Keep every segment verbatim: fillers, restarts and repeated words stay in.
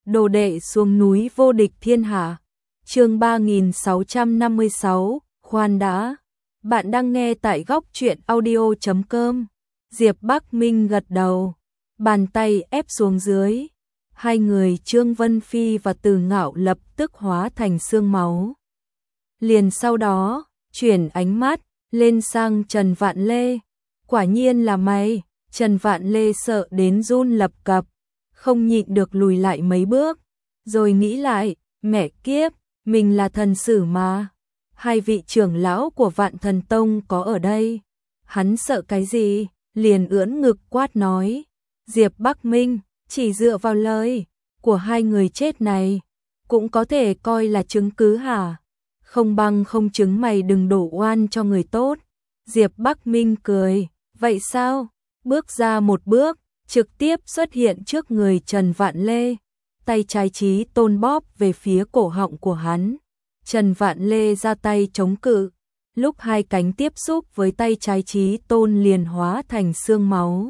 Đồ đệ xuống núi vô địch thiên hạ. Chương ba nghìn sáu trăm năm mươi sáu, khoan đã. Bạn đang nghe tại góc truyện audio chấm com. Diệp Bắc Minh gật đầu, bàn tay ép xuống dưới. Hai người Trương Vân Phi và Từ Ngạo lập tức hóa thành xương máu. Liền sau đó, chuyển ánh mắt lên sang Trần Vạn Lê. Quả nhiên là mày. Trần Vạn Lê sợ đến run lập cập, không nhịn được lùi lại mấy bước, rồi nghĩ lại, mẹ kiếp, mình là thần sử mà. Hai vị trưởng lão của Vạn Thần Tông có ở đây. Hắn sợ cái gì? Liền ưỡn ngực quát nói. Diệp Bắc Minh, chỉ dựa vào lời của hai người chết này, cũng có thể coi là chứng cứ hả? Không bằng không chứng mày đừng đổ oan cho người tốt. Diệp Bắc Minh cười, vậy sao? Bước ra một bước, trực tiếp xuất hiện trước người Trần Vạn Lê, tay trái Chí Tôn bóp về phía cổ họng của hắn. Trần Vạn Lê ra tay chống cự, lúc hai cánh tiếp xúc với tay trái Chí Tôn liền hóa thành xương máu.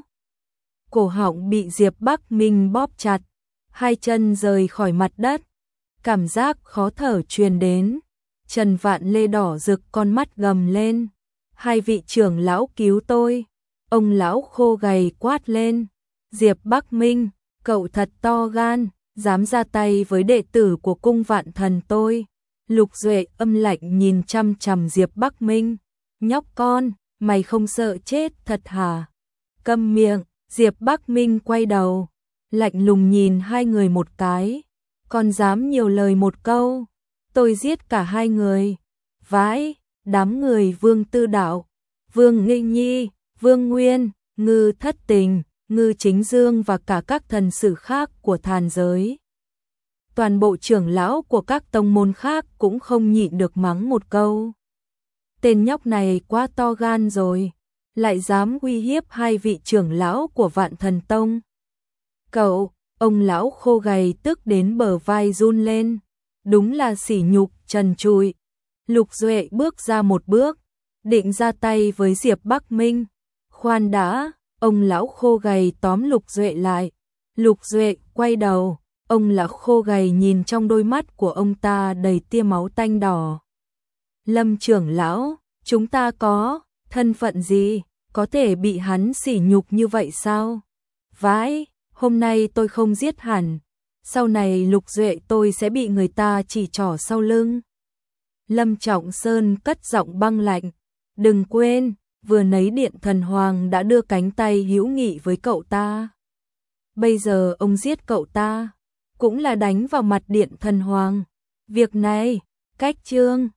Cổ họng bị Diệp Bắc Minh bóp chặt, hai chân rời khỏi mặt đất, cảm giác khó thở truyền đến. Trần Vạn Lê đỏ rực con mắt gầm lên, hai vị trưởng lão cứu tôi. Ông lão khô gầy quát lên, Diệp Bắc Minh, cậu thật to gan, dám ra tay với đệ tử của cung Vạn Thần tôi. Lục Duệ âm lạnh nhìn chăm chằm Diệp Bắc Minh, nhóc con, mày không sợ chết thật hả? Câm miệng. Diệp Bắc Minh quay đầu, lạnh lùng nhìn hai người một cái, còn dám nhiều lời một câu, tôi giết cả hai người. Vãi, đám người Vương Tư Đạo, Vương Nghinh Nhi, Vương Nguyên, Ngư Thất Tình, Ngư Chính Dương và cả các thần sử khác của Thàn giới. Toàn bộ trưởng lão của các tông môn khác cũng không nhịn được mắng một câu. Tên nhóc này quá to gan rồi, lại dám uy hiếp hai vị trưởng lão của Vạn Thần Tông. Cậu, ông lão khô gầy tức đến bờ vai run lên, đúng là sỉ nhục trần trụi. Lục Duệ bước ra một bước, định ra tay với Diệp Bắc Minh. Khoan đã, ông lão khô gầy tóm Lục Duệ lại. Lục Duệ quay đầu, ông lão khô gầy nhìn trong đôi mắt của ông ta đầy tia máu tanh đỏ. Lâm trưởng lão, chúng ta có thân phận gì, có thể bị hắn sỉ nhục như vậy sao? Vãi, hôm nay tôi không giết hẳn, sau này Lục Duệ tôi sẽ bị người ta chỉ trỏ sau lưng. Lâm Trọng Sơn cất giọng băng lạnh, đừng quên, vừa nấy Điện Thần Hoàng đã đưa cánh tay hữu nghị với cậu ta. Bây giờ ông giết cậu ta, cũng là đánh vào mặt Điện Thần Hoàng. Việc này, cách chương